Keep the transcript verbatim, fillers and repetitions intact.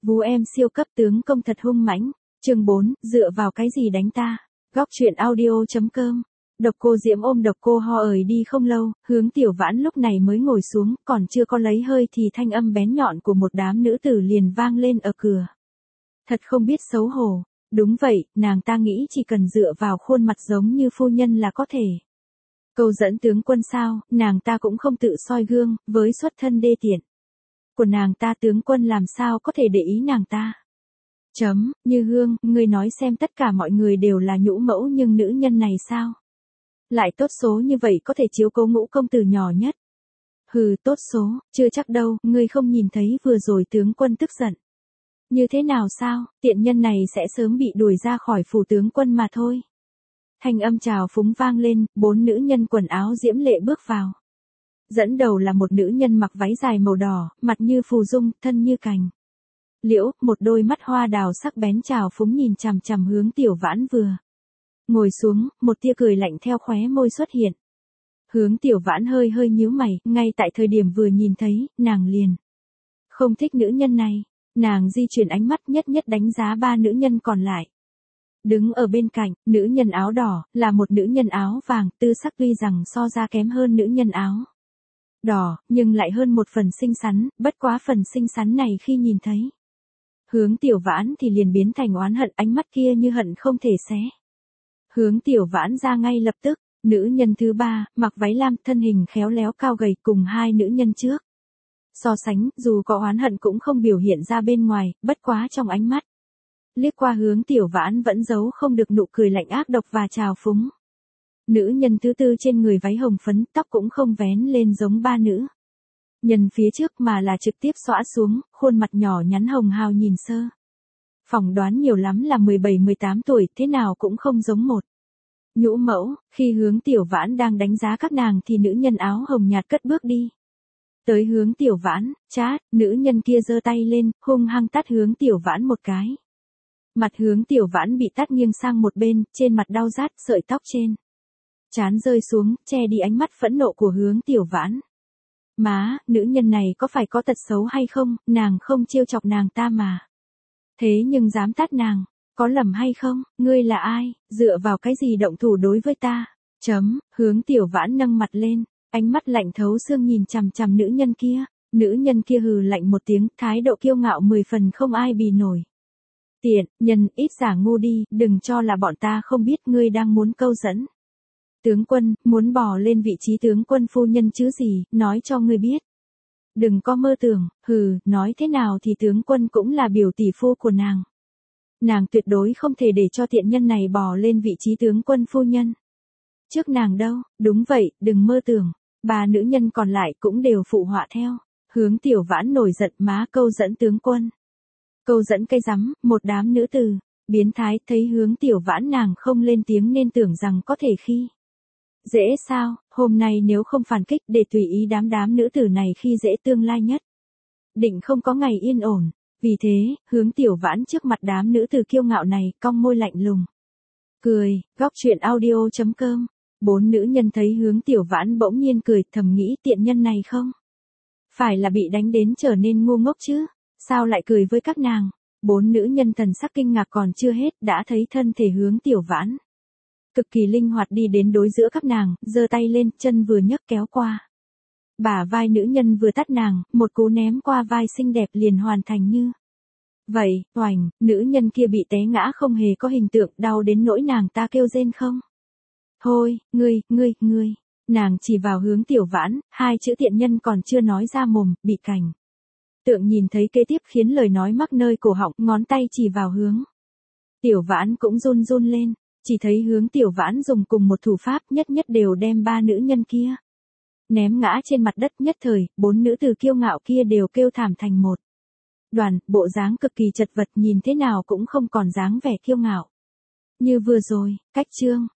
Vú em siêu cấp tướng công thật hung mãnh. Chương bốn, dựa vào cái gì đánh ta? Góc truyện audio.com. Độc Cô Diễm ôm Độc Cô Ho ời đi không lâu, Hướng Tiểu Vãn lúc này mới ngồi xuống, còn chưa có lấy hơi thì thanh âm bén nhọn của một đám nữ tử liền vang lên ở cửa. Thật không biết xấu hổ. Đúng vậy, nàng ta nghĩ chỉ cần dựa vào khuôn mặt giống như phu nhân là có thể. Câu dẫn tướng quân sao, nàng ta cũng không tự soi gương, với xuất thân đê tiện của nàng ta tướng quân làm sao có thể để ý nàng ta. Chấm, Như Hương, ngươi nói xem tất cả mọi người đều là nhũ mẫu nhưng nữ nhân này sao? Lại tốt số như vậy có thể chiếu cố Ngũ công tử nhỏ nhất. Hừ, tốt số, chưa chắc đâu, ngươi không nhìn thấy vừa rồi tướng quân tức giận. Như thế nào sao, tiện nhân này sẽ sớm bị đuổi ra khỏi phủ tướng quân mà thôi. Thanh âm trào phúng vang lên, bốn nữ nhân quần áo diễm lệ bước vào. Dẫn đầu là một nữ nhân mặc váy dài màu đỏ, mặt như phù dung, thân như cành liễu, một đôi mắt hoa đào sắc bén trào phúng nhìn chằm chằm Hướng Tiểu Vãn vừa ngồi xuống, một tia cười lạnh theo khóe môi xuất hiện. Hướng Tiểu Vãn hơi hơi nhíu mày, ngay tại thời điểm vừa nhìn thấy, nàng liền không thích nữ nhân này. Nàng di chuyển ánh mắt nhất nhất đánh giá ba nữ nhân còn lại. Đứng ở bên cạnh, nữ nhân áo đỏ, là một nữ nhân áo vàng, tư sắc tuy rằng so ra kém hơn nữ nhân áo đỏ, nhưng lại hơn một phần xinh xắn, bất quá phần xinh xắn này khi nhìn thấy Hướng Tiểu Vãn thì liền biến thành oán hận, ánh mắt kia như hận không thể xé Hướng Tiểu Vãn ra ngay lập tức. Nữ nhân thứ ba, mặc váy lam, thân hình khéo léo cao gầy cùng hai nữ nhân trước. So sánh, dù có oán hận cũng không biểu hiện ra bên ngoài, bất quá trong ánh mắt liếc qua Hướng Tiểu Vãn vẫn giấu không được nụ cười lạnh ác độc và trào phúng. Nữ nhân thứ tư trên người váy hồng phấn, tóc cũng không vén lên giống ba nữ nhân phía trước mà là trực tiếp xõa xuống, khuôn mặt nhỏ nhắn hồng hào nhìn sơ. Phỏng đoán nhiều lắm là mười bảy mười tám tuổi, thế nào cũng không giống một nhũ mẫu. Khi Hướng Tiểu Vãn đang đánh giá các nàng thì nữ nhân áo hồng nhạt cất bước đi tới Hướng Tiểu Vãn, chát, nữ nhân kia giơ tay lên, hung hăng tát Hướng Tiểu Vãn một cái. Mặt Hướng Tiểu Vãn bị tát nghiêng sang một bên, trên mặt đau rát, sợi tóc trên trán rơi xuống, che đi ánh mắt phẫn nộ của Hướng Tiểu Vãn. Má, nữ nhân này có phải có tật xấu hay không, nàng không trêu chọc nàng ta mà. Thế nhưng dám tát nàng, có lầm hay không, ngươi là ai, dựa vào cái gì động thủ đối với ta? Chấm, Hướng Tiểu Vãn nâng mặt lên, ánh mắt lạnh thấu xương nhìn chằm chằm nữ nhân kia. Nữ nhân kia hừ lạnh một tiếng, thái độ kiêu ngạo mười phần không ai bì nổi. Tiện, nhân, ít giả ngu đi, đừng cho là bọn ta không biết ngươi đang muốn câu dẫn tướng quân, muốn bò lên vị trí tướng quân phu nhân chứ gì, nói cho ngươi biết. Đừng có mơ tưởng, hừ, nói thế nào thì tướng quân cũng là biểu tỷ phu của nàng. Nàng tuyệt đối không thể để cho tiện nhân này bò lên vị trí tướng quân phu nhân trước nàng đâu. Đúng vậy, đừng mơ tưởng. Ba nữ nhân còn lại cũng đều phụ họa theo. Hướng Tiểu Vãn nổi giận, má, câu dẫn tướng quân. Câu dẫn cái rắm, một đám nữ tử biến thái thấy Hướng Tiểu Vãn nàng không lên tiếng nên tưởng rằng có thể khi dễ sao, hôm nay nếu không phản kích để tùy ý đám đám nữ tử này khi dễ tương lai nhất. Định không có ngày yên ổn. Vì thế, Hướng Tiểu Vãn trước mặt đám nữ tử kiêu ngạo này, cong môi lạnh lùng cười. Góc truyện audio.com. Bốn nữ nhân thấy Hướng Tiểu Vãn bỗng nhiên cười, thầm nghĩ tiện nhân này không phải là bị đánh đến trở nên ngu ngốc chứ, sao lại cười với các nàng. Bốn nữ nhân thần sắc kinh ngạc còn chưa hết, đã thấy thân thể Hướng Tiểu Vãn cực kỳ linh hoạt đi đến đối giữa các nàng, giơ tay lên, chân vừa nhấc kéo qua bả vai nữ nhân vừa tát nàng, một cú ném qua vai xinh đẹp liền hoàn thành như vậy. Oành, nữ nhân kia bị té ngã không hề có hình tượng, đau đến nỗi nàng ta kêu rên không thôi. Ngươi, ngươi, ngươi. Nàng chỉ vào Hướng Tiểu Vãn, hai chữ tiện nhân còn chưa nói ra mồm, bị cảnh tượng nhìn thấy kế tiếp khiến lời nói mắc nơi cổ họng, ngón tay chỉ vào Hướng Tiểu Vãn cũng run run lên. Chỉ thấy Hướng Tiểu Vãn dùng cùng một thủ pháp, nhất nhất đều đem ba nữ nhân kia ném ngã trên mặt đất. Nhất thời, bốn nữ tử kiêu ngạo kia đều kêu thảm thành một đoàn, bộ dáng cực kỳ chật vật, nhìn thế nào cũng không còn dáng vẻ kiêu ngạo như vừa rồi. Cách chương